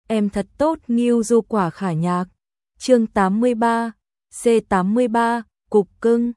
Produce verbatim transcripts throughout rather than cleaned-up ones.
em thật tốt Ngưu Du Quả Khả Nhạc. Chương tám mươi ba, C tám mươi ba, Cục Cưng.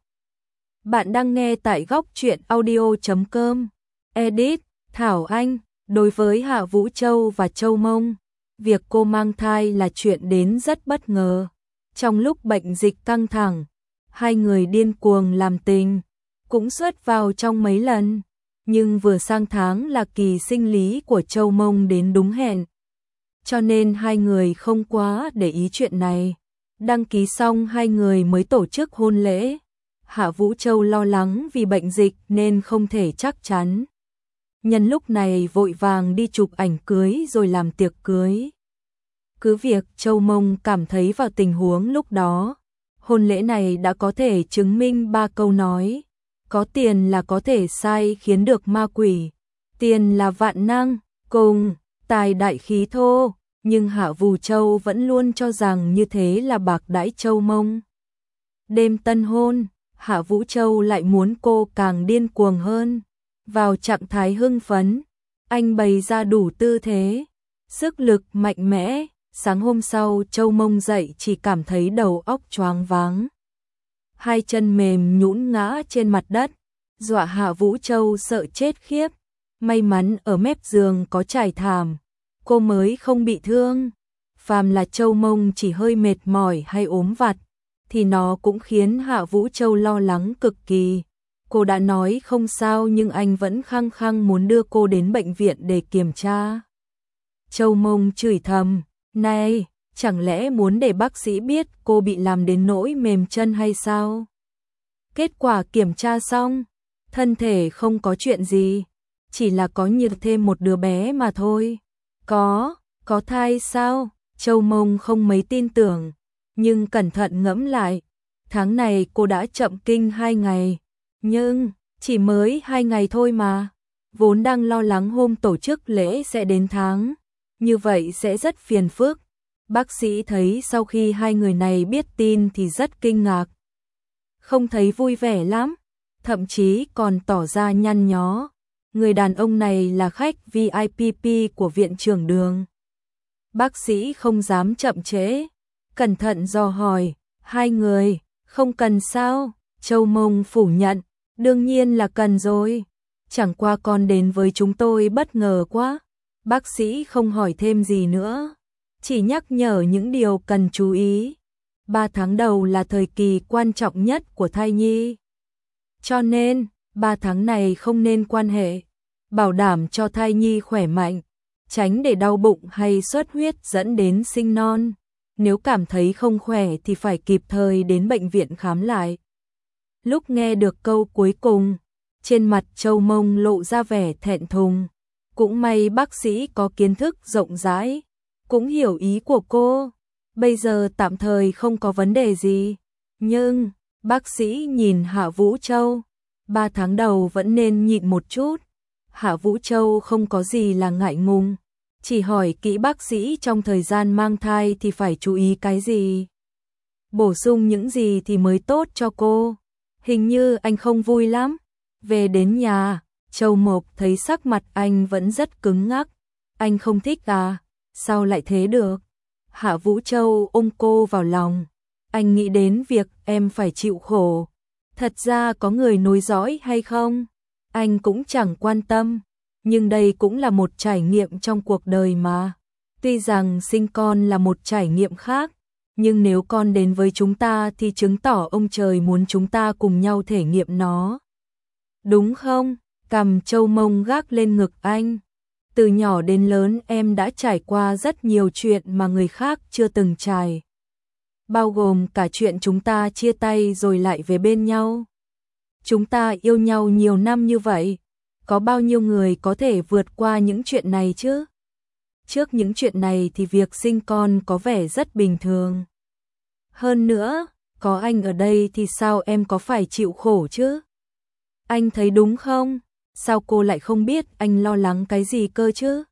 Bạn đang nghe tại góc truyện audio chấm com. Edit, Thảo Anh. Đối với Hạ Vũ Châu và Châu Mông, việc cô mang thai là chuyện đến rất bất ngờ. Trong lúc bệnh dịch căng thẳng, hai người điên cuồng làm tình, cũng xuất vào trong mấy lần. Nhưng vừa sang tháng là kỳ sinh lý của Châu Mông đến đúng hẹn, cho nên hai người không quá để ý chuyện này. Đăng ký xong hai người mới tổ chức hôn lễ. Hạ Vũ Châu lo lắng vì bệnh dịch nên không thể chắc chắn. Nhân lúc này vội vàng đi chụp ảnh cưới rồi làm tiệc cưới. Cứ việc Châu Mông cảm thấy vào tình huống lúc đó, hôn lễ này đã có thể chứng minh ba câu nói. Có tiền là có thể sai khiến được ma quỷ. Tiền là vạn năng, cùng, tài đại khí thô. Nhưng Hạ Vũ Châu vẫn luôn cho rằng như thế là bạc đãi Châu Mông. Đêm tân hôn, Hạ Vũ Châu lại muốn cô càng điên cuồng hơn. Vào trạng thái hưng phấn, anh bày ra đủ tư thế, sức lực mạnh mẽ. Sáng hôm sau Châu Mông dậy chỉ cảm thấy đầu óc choáng váng. Hai chân mềm nhũn ngã trên mặt đất, dọa Hạ Vũ Châu sợ chết khiếp. May mắn ở mép giường có trải thảm, cô mới không bị thương. Phàm là Châu Mông chỉ hơi mệt mỏi hay ốm vặt, thì nó cũng khiến Hạ Vũ Châu lo lắng cực kỳ. Cô đã nói không sao nhưng anh vẫn khăng khăng muốn đưa cô đến bệnh viện để kiểm tra. Châu Mông chửi thầm, này, chẳng lẽ muốn để bác sĩ biết cô bị làm đến nỗi mềm chân hay sao? Kết quả kiểm tra xong, thân thể không có chuyện gì, chỉ là có nhiệt thêm một đứa bé mà thôi. Có, có thai sao? Châu Mông không mấy tin tưởng, nhưng cẩn thận ngẫm lại, tháng này cô đã chậm kinh hai ngày, nhưng chỉ mới hai ngày thôi mà. Vốn đang lo lắng hôm tổ chức lễ sẽ đến tháng, như vậy sẽ rất phiền phức. Bác sĩ thấy sau khi hai người này biết tin thì rất kinh ngạc, không thấy vui vẻ lắm, thậm chí còn tỏ ra nhăn nhó. Người đàn ông này là khách vi ai pi của viện trưởng Đường. Bác sĩ không dám chậm trễ, cẩn thận dò hỏi, hai người, không cần sao? Châu Mông phủ nhận, đương nhiên là cần rồi, chẳng qua con đến với chúng tôi bất ngờ quá. Bác sĩ không hỏi thêm gì nữa, chỉ nhắc nhở những điều cần chú ý. Ba tháng đầu là thời kỳ quan trọng nhất của thai nhi, cho nên ba tháng này không nên quan hệ, bảo đảm cho thai nhi khỏe mạnh, tránh để đau bụng hay xuất huyết dẫn đến sinh non. Nếu cảm thấy không khỏe thì phải kịp thời đến bệnh viện khám lại. Lúc nghe được câu cuối cùng, trên mặt Châu Mông lộ ra vẻ thẹn thùng. Cũng may bác sĩ có kiến thức rộng rãi, cũng hiểu ý của cô. Bây giờ tạm thời không có vấn đề gì. Nhưng, bác sĩ nhìn Hạ Vũ Châu, ba tháng đầu vẫn nên nhịn một chút. Hạ Vũ Châu không có gì là ngại ngùng, chỉ hỏi kỹ bác sĩ trong thời gian mang thai thì phải chú ý cái gì, bổ sung những gì thì mới tốt cho cô. Hình như anh không vui lắm. Về đến nhà, Châu Mộc thấy sắc mặt anh vẫn rất cứng ngắc. Anh không thích à? Sao lại thế được? Hạ Vũ Châu ôm cô vào lòng. Anh nghĩ đến việc em phải chịu khổ. Thật ra có người nối dõi hay không, anh cũng chẳng quan tâm. Nhưng đây cũng là một trải nghiệm trong cuộc đời mà. Tuy rằng sinh con là một trải nghiệm khác, nhưng nếu con đến với chúng ta thì chứng tỏ ông trời muốn chúng ta cùng nhau thể nghiệm nó. Đúng không? Cằm Châu Mông gác lên ngực anh. Từ nhỏ đến lớn em đã trải qua rất nhiều chuyện mà người khác chưa từng trải, bao gồm cả chuyện chúng ta chia tay rồi lại về bên nhau. Chúng ta yêu nhau nhiều năm như vậy, có bao nhiêu người có thể vượt qua những chuyện này chứ? Trước những chuyện này thì việc sinh con có vẻ rất bình thường. Hơn nữa, có anh ở đây thì sao em có phải chịu khổ chứ? Anh thấy đúng không? Sao cô lại không biết anh lo lắng cái gì cơ chứ?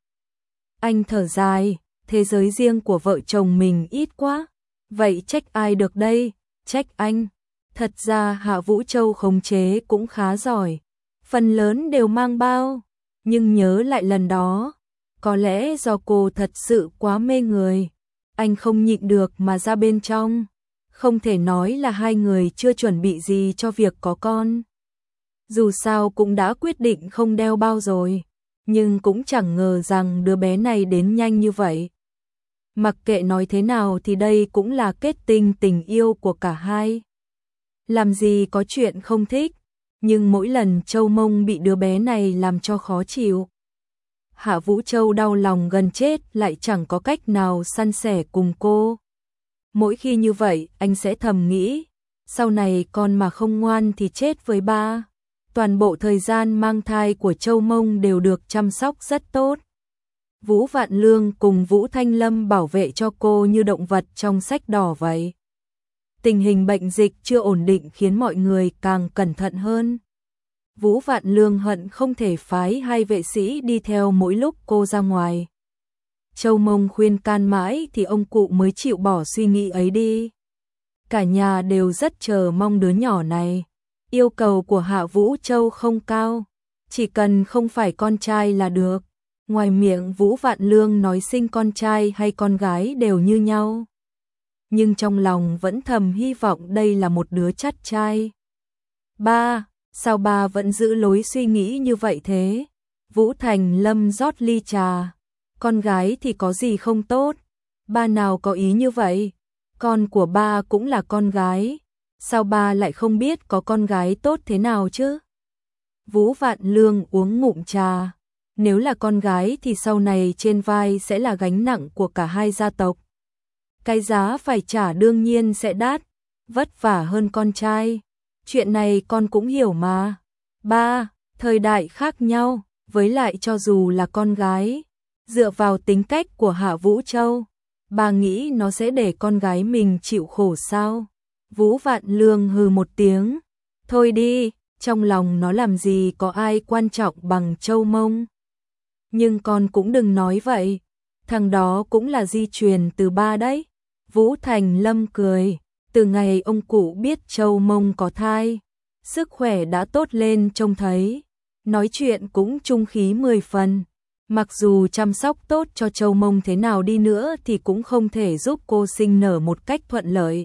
Anh thở dài, thế giới riêng của vợ chồng mình ít quá. Vậy trách ai được đây? Trách anh. Thật ra Hạ Vũ Châu khống chế cũng khá giỏi, phần lớn đều mang bao. Nhưng nhớ lại lần đó, Có lẽ do cô thật sự quá mê người, anh không nhịn được mà ra bên trong. Không thể nói là hai người chưa chuẩn bị gì cho việc có con. Dù sao cũng đã quyết định không đeo bao rồi, nhưng cũng chẳng ngờ rằng đứa bé này đến nhanh như vậy. Mặc kệ nói thế nào thì đây cũng là kết tinh tình yêu của cả hai. Làm gì có chuyện không thích, nhưng mỗi lần Châu Mông bị đứa bé này làm cho khó chịu. Hạ Vũ Châu đau lòng gần chết lại chẳng có cách nào san sẻ cùng cô. Mỗi khi như vậy anh sẽ thầm nghĩ, sau này con mà không ngoan thì chết với ba. Toàn bộ thời gian mang thai của Châu Mông đều được chăm sóc rất tốt. Vũ Vạn Lương cùng Vũ Thanh Lâm bảo vệ cho cô như động vật trong sách đỏ vậy. Tình hình bệnh dịch chưa ổn định khiến mọi người càng cẩn thận hơn. Vũ Vạn Lương hận không thể phái hai vệ sĩ đi theo mỗi lúc cô ra ngoài. Châu Mông khuyên can mãi thì ông cụ mới chịu bỏ suy nghĩ ấy đi. Cả nhà đều rất chờ mong đứa nhỏ này. Yêu cầu của Hạ Vũ Châu không cao, chỉ cần không phải con trai là được. Ngoài miệng Vũ Vạn Lương nói sinh con trai hay con gái đều như nhau, nhưng trong lòng vẫn thầm hy vọng đây là một đứa chắt trai. Ba, sao ba vẫn giữ lối suy nghĩ như vậy thế? Vũ Thành Lâm rót ly trà. Con gái thì có gì không tốt? Ba nào có ý như vậy? Con của ba cũng là con gái. Sao ba lại không biết có con gái tốt thế nào chứ? Vũ Vạn Lương uống ngụm trà. Nếu là con gái thì sau này trên vai sẽ là gánh nặng của cả hai gia tộc. Cái giá phải trả đương nhiên sẽ đắt, vất vả hơn con trai. Chuyện này con cũng hiểu mà. Ba, thời đại khác nhau, với lại cho dù là con gái, dựa vào tính cách của Hạ Vũ Châu, bà nghĩ nó sẽ để con gái mình chịu khổ sao? Vũ Vạn Lương hừ một tiếng. Thôi đi, trong lòng nó làm gì có ai quan trọng bằng Châu Mông. Nhưng con cũng đừng nói vậy, thằng đó cũng là di truyền từ ba đấy. Vũ Thành Lâm cười, từ ngày ông cụ biết Châu Mông có thai, sức khỏe đã tốt lên trông thấy, nói chuyện cũng trung khí mười phần. Mặc dù chăm sóc tốt cho Châu Mông thế nào đi nữa thì cũng không thể giúp cô sinh nở một cách thuận lợi.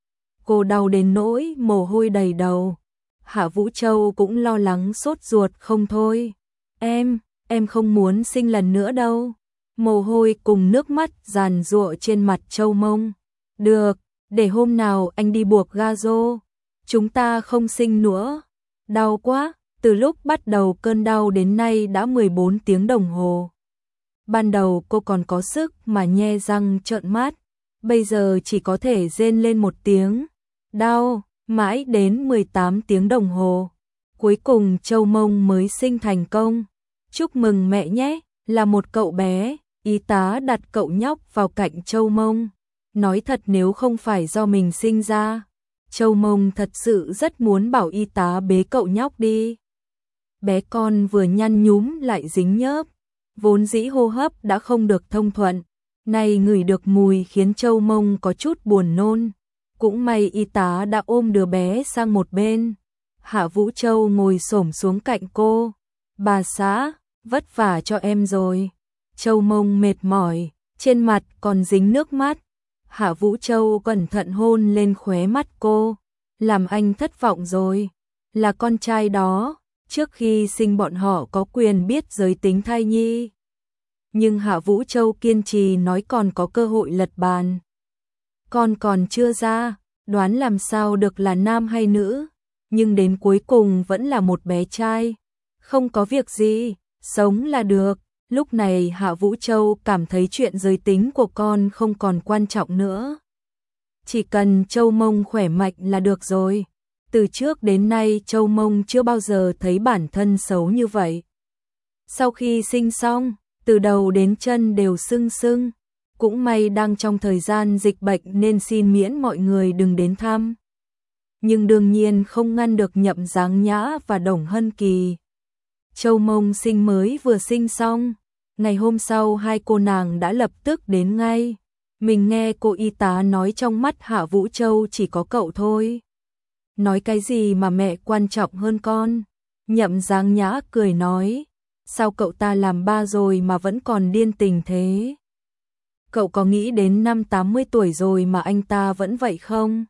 Cô đau đến nỗi mồ hôi đầy đầu. Hạ Vũ Châu cũng lo lắng sốt ruột không thôi. Em, em không muốn sinh lần nữa đâu. Mồ hôi cùng nước mắt giàn giụa trên mặt Châu Mông. Được, để hôm nào anh đi buộc ga rô. Chúng ta không sinh nữa. Đau quá, từ lúc bắt đầu cơn đau đến nay đã mười bốn tiếng đồng hồ. Ban đầu cô còn có sức mà nhe răng trợn mắt, bây giờ chỉ có thể rên lên một tiếng. Đau, mãi đến mười tám tiếng đồng hồ. Cuối cùng Châu Mông mới sinh thành công. Chúc mừng mẹ nhé, là một cậu bé. Y tá đặt cậu nhóc vào cạnh Châu Mông. Nói thật nếu không phải do mình sinh ra, Châu Mông thật sự rất muốn bảo y tá bế cậu nhóc đi. Bé con vừa nhăn nhúm lại dính nhớp, vốn dĩ hô hấp đã không được thông thuận, nay ngửi được mùi khiến Châu Mông có chút buồn nôn. Cũng may y tá đã ôm đứa bé sang một bên. Hạ Vũ Châu ngồi xổm xuống cạnh cô. Bà xã, vất vả cho em rồi. Châu Mông mệt mỏi, trên mặt còn dính nước mắt. Hạ Vũ Châu cẩn thận hôn lên khóe mắt cô. Làm anh thất vọng rồi. Là con trai đó, trước khi sinh bọn họ có quyền biết giới tính thai nhi. Nhưng Hạ Vũ Châu kiên trì nói còn có cơ hội lật bàn. Con còn chưa ra, đoán làm sao được là nam hay nữ, nhưng đến cuối cùng vẫn là một bé trai. Không có việc gì, sống là được. Lúc này Hạ Vũ Châu cảm thấy chuyện giới tính của con không còn quan trọng nữa. Chỉ cần Châu Mông khỏe mạnh là được rồi. Từ trước đến nay Châu Mông chưa bao giờ thấy bản thân xấu như vậy. Sau khi sinh xong, từ đầu đến chân đều sưng sưng. Cũng may đang trong thời gian dịch bệnh nên xin miễn mọi người đừng đến thăm. Nhưng đương nhiên không ngăn được Nhậm Giáng Nhã và Đồng Hân Kỳ. Châu Mông sinh mới vừa sinh xong, ngày hôm sau hai cô nàng đã lập tức đến ngay. Mình nghe cô y tá nói trong mắt Hạ Vũ Châu chỉ có cậu thôi. Nói cái gì mà mẹ quan trọng hơn con? Nhậm Giáng Nhã cười nói, sao cậu ta làm ba rồi mà vẫn còn điên tình thế? Cậu có nghĩ đến năm tám mươi tuổi rồi mà anh ta vẫn vậy không?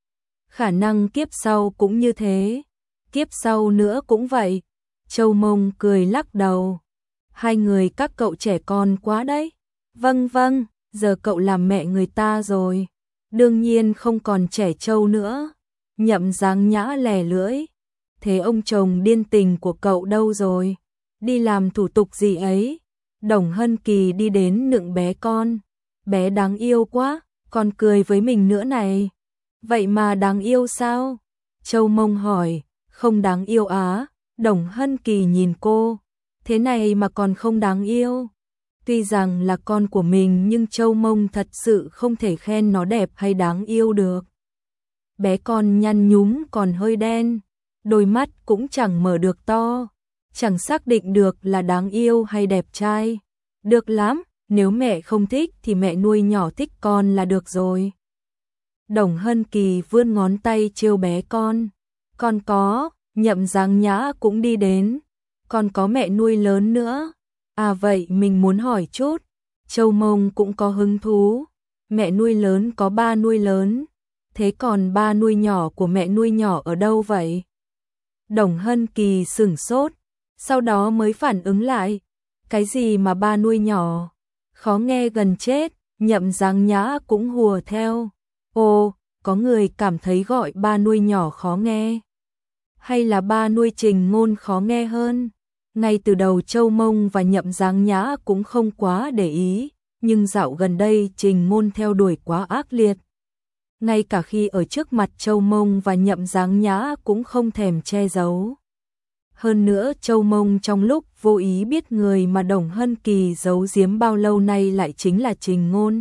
Khả năng kiếp sau cũng như thế, kiếp sau nữa cũng vậy. Châu Mông cười lắc đầu. Hai người các cậu trẻ con quá đấy. Vâng vâng, giờ cậu làm mẹ người ta rồi. Đương nhiên không còn trẻ trâu nữa. Nhậm Dáng Nhã lè lưỡi. Thế ông chồng điên tình của cậu đâu rồi? Đi làm thủ tục gì ấy? Đồng Hân Kỳ đi đến nựng bé con. Bé đáng yêu quá, còn cười với mình nữa này. Vậy mà đáng yêu sao? Châu Mông hỏi. Không đáng yêu á? Đồng Hân Kỳ nhìn cô. Thế này mà còn không đáng yêu? Tuy rằng là con của mình nhưng Châu Mông thật sự không thể khen nó đẹp hay đáng yêu được. Bé con nhăn nhúm còn hơi đen, đôi mắt cũng chẳng mở được to, chẳng xác định được là đáng yêu hay đẹp trai. Được lắm, nếu mẹ không thích thì mẹ nuôi nhỏ thích con là được rồi. Đồng Hân Kỳ vươn ngón tay trêu bé con. Con có, Nhậm Dáng Nhã cũng đi đến. Còn có mẹ nuôi lớn nữa. À vậy mình muốn hỏi chút. Châu Mông cũng có hứng thú. Mẹ nuôi lớn có ba nuôi lớn. Thế còn ba nuôi nhỏ của mẹ nuôi nhỏ ở đâu vậy? Đồng Hân Kỳ sửng sốt. Sau đó mới phản ứng lại. Cái gì mà ba nuôi nhỏ? Khó nghe gần chết. Nhậm Dáng Nhã cũng hùa theo. Ồ, có người cảm thấy gọi ba nuôi nhỏ khó nghe. Hay là ba nuôi Trình Ngôn khó nghe hơn? Ngay từ đầu Châu Mông và Nhậm Dáng Nhã cũng không quá để ý, nhưng dạo gần đây Trình Ngôn theo đuổi quá ác liệt. Ngay cả khi ở trước mặt Châu Mông và Nhậm Dáng Nhã cũng không thèm che giấu. Hơn nữa Châu Mông trong lúc vô ý biết người mà Đồng Hân Kỳ giấu giếm bao lâu nay lại chính là Trình Ngôn.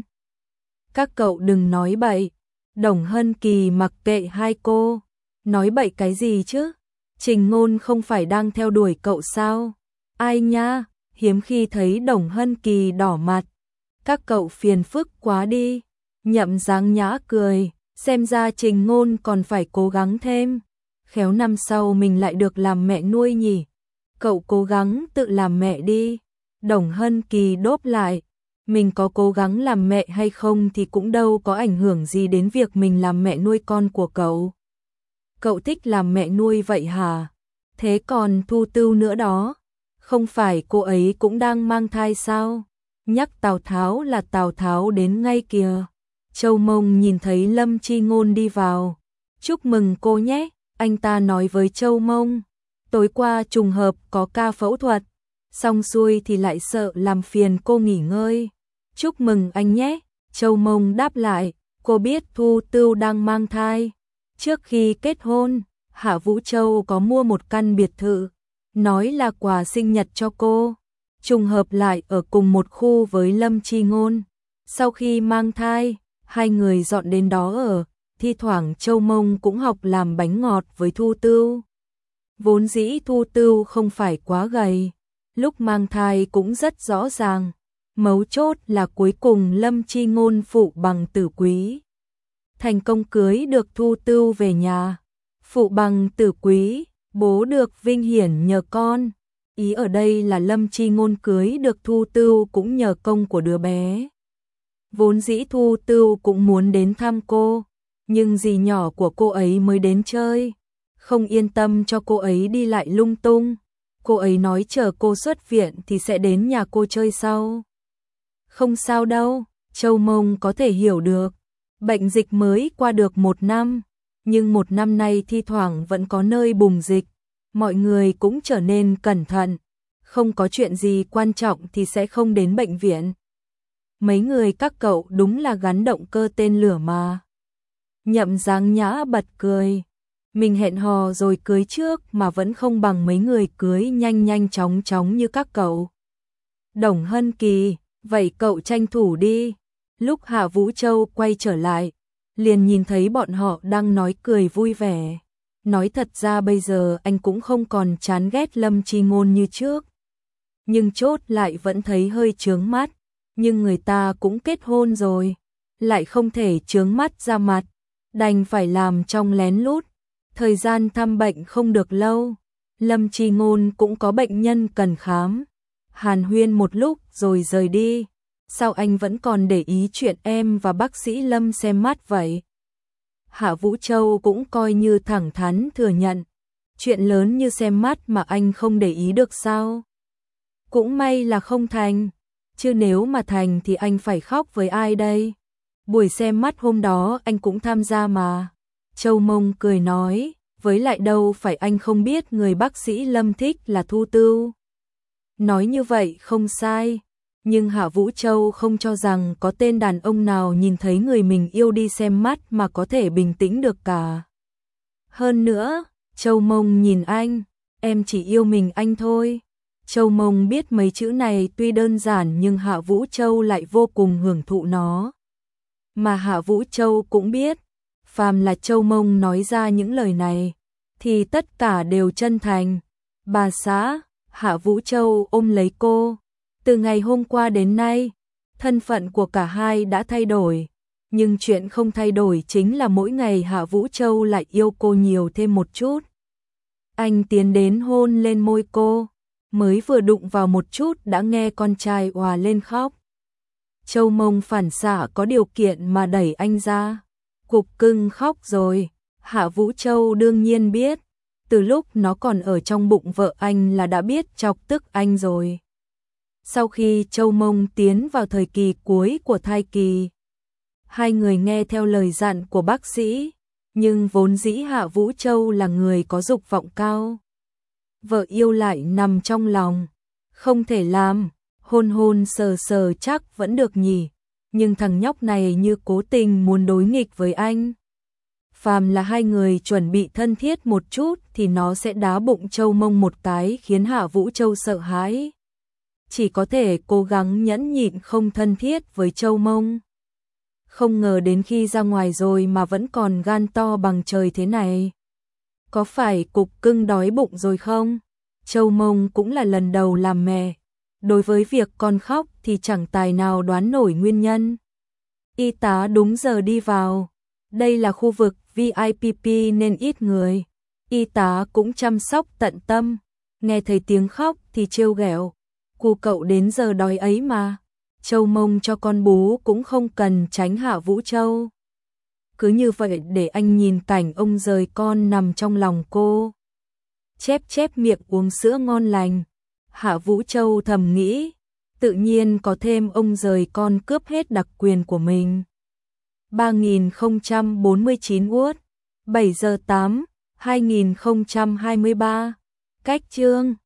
Các cậu đừng nói bậy. Đồng Hân Kỳ mặc kệ hai cô. Nói bậy cái gì chứ? Trình Ngôn không phải đang theo đuổi cậu sao? Ai nha, hiếm khi thấy Đồng Hân Kỳ đỏ mặt. Các cậu phiền phức quá đi. Nhậm Dáng Nhã cười, xem ra Trình Ngôn còn phải cố gắng thêm. Khéo năm sau mình lại được làm mẹ nuôi nhỉ. Cậu cố gắng tự làm mẹ đi. Đồng Hân Kỳ đốp lại. Mình có cố gắng làm mẹ hay không thì cũng đâu có ảnh hưởng gì đến việc mình làm mẹ nuôi con của cậu. Cậu thích làm mẹ nuôi vậy hả? Thế còn Thu Tưu nữa đó. Không phải cô ấy cũng đang mang thai sao? Nhắc Tào Tháo là Tào Tháo đến ngay kìa. Châu Mông nhìn thấy Lâm Chi Ngôn đi vào. Chúc mừng cô nhé, anh ta nói với Châu Mông. Tối qua trùng hợp có ca phẫu thuật. Xong xuôi thì lại sợ làm phiền cô nghỉ ngơi. Chúc mừng anh nhé. Châu Mông đáp lại. Cô biết Thu Tưu đang mang thai. Trước khi kết hôn, Hạ Vũ Châu có mua một căn biệt thự, nói là quà sinh nhật cho cô. Trùng hợp lại ở cùng một khu với Lâm Chi Ngôn. Sau khi mang thai, hai người dọn đến đó ở, thi thoảng Châu Mông cũng học làm bánh ngọt với Thu Tưu. Vốn dĩ Thu Tưu không phải quá gầy, lúc mang thai cũng rất rõ ràng. Mấu chốt là cuối cùng Lâm Chi Ngôn phụ bằng tử quý. Thành công cưới được Thu Tưu về nhà. Phụ bằng tử quý, bố được vinh hiển nhờ con. Ý ở đây là Lâm Chi Ngôn cưới được Thu Tưu cũng nhờ công của đứa bé. Vốn dĩ Thu Tưu cũng muốn đến thăm cô, nhưng dì nhỏ của cô ấy mới đến chơi. Không yên tâm cho cô ấy đi lại lung tung. Cô ấy nói chờ cô xuất viện thì sẽ đến nhà cô chơi sau. Không sao đâu, Châu Mông có thể hiểu được. Bệnh dịch mới qua được một năm, nhưng một năm nay thi thoảng vẫn có nơi bùng dịch. Mọi người cũng trở nên cẩn thận. Không có chuyện gì quan trọng thì sẽ không đến bệnh viện. Mấy người các cậu đúng là gắn động cơ tên lửa mà. Nhậm Dáng Nhã bật cười. Mình hẹn hò rồi cưới trước mà vẫn không bằng mấy người cưới nhanh nhanh chóng chóng như các cậu. Đồng Hân Kỳ, vậy cậu tranh thủ đi. Lúc Hạ Vũ Châu quay trở lại, liền nhìn thấy bọn họ đang nói cười vui vẻ. Nói thật ra bây giờ anh cũng không còn chán ghét Lâm Chi Ngôn như trước. Nhưng chốt lại vẫn thấy hơi chướng mắt. Nhưng người ta cũng kết hôn rồi, lại không thể chướng mắt ra mặt. Đành phải làm trong lén lút. Thời gian thăm bệnh không được lâu. Lâm Chi Ngôn cũng có bệnh nhân cần khám. hàn huyên một lúc rồi rời đi. Sao anh vẫn còn để ý chuyện em và bác sĩ Lâm xem mắt vậy? Hạ Vũ Châu cũng coi như thẳng thắn thừa nhận. Chuyện lớn như xem mắt mà anh không để ý được sao? Cũng may là không thành. Chứ nếu mà thành thì anh phải khóc với ai đây? Buổi xem mắt hôm đó anh cũng tham gia mà. Châu Mông cười nói, với lại đâu phải anh không biết người bác sĩ Lâm thích là Thu Tưu. Nói như vậy không sai, nhưng Hạ Vũ Châu không cho rằng có tên đàn ông nào nhìn thấy người mình yêu đi xem mắt mà có thể bình tĩnh được cả. Hơn nữa, Châu Mông nhìn anh, em chỉ yêu mình anh thôi. Châu Mông biết mấy chữ này tuy đơn giản nhưng Hạ Vũ Châu lại vô cùng hưởng thụ nó. Mà Hạ Vũ Châu cũng biết, phàm là Châu Mông nói ra những lời này, thì tất cả đều chân thành. Bà xã, Hạ Vũ Châu ôm lấy cô. Từ ngày hôm qua đến nay, thân phận của cả hai đã thay đổi. Nhưng chuyện không thay đổi chính là mỗi ngày Hạ Vũ Châu lại yêu cô nhiều thêm một chút. Anh tiến đến hôn lên môi cô, mới vừa đụng vào một chút đã nghe con trai òa lên khóc. Châu Mông phản xạ có điều kiện mà đẩy anh ra. Cục Cưng khóc rồi. Hạ Vũ Châu đương nhiên biết, từ lúc nó còn ở trong bụng vợ anh là đã biết chọc tức anh rồi. Sau khi Châu Mông tiến vào thời kỳ cuối của thai kỳ, hai người nghe theo lời dặn của bác sĩ, nhưng vốn dĩ Hạ Vũ Châu là người có dục vọng cao. Vợ yêu lại nằm trong lòng, không thể làm, hôn hôn sờ sờ chắc vẫn được nhỉ, nhưng thằng nhóc này như cố tình muốn đối nghịch với anh. Phàm là hai người chuẩn bị thân thiết một chút thì nó sẽ đá bụng Châu Mông một cái khiến Hạ Vũ Châu sợ hãi. Chỉ có thể cố gắng nhẫn nhịn không thân thiết với Châu Mông. Không ngờ đến khi ra ngoài rồi mà vẫn còn gan to bằng trời thế này. Có phải Cục Cưng đói bụng rồi không? Châu Mông cũng là lần đầu làm mẹ. Đối với việc con khóc thì chẳng tài nào đoán nổi nguyên nhân. Y tá đúng giờ đi vào. Đây là khu vực vi ai pi nên ít người. Y tá cũng chăm sóc tận tâm. Nghe thấy tiếng khóc thì trêu ghẹo. Cu cậu đến giờ đói ấy mà. Châu Mông cho con bú cũng không cần tránh Hạ Vũ Châu. Cứ như vậy để anh nhìn cảnh ông rời con nằm trong lòng cô. Chép chép miệng uống sữa ngon lành. Hạ Vũ Châu thầm nghĩ, tự nhiên có thêm ông rời con cướp hết đặc quyền của mình. ba nghìn không trăm bốn mươi chín Uất, bảy giờ tám, hai nghìn không trăm hai mươi ba. Cách chương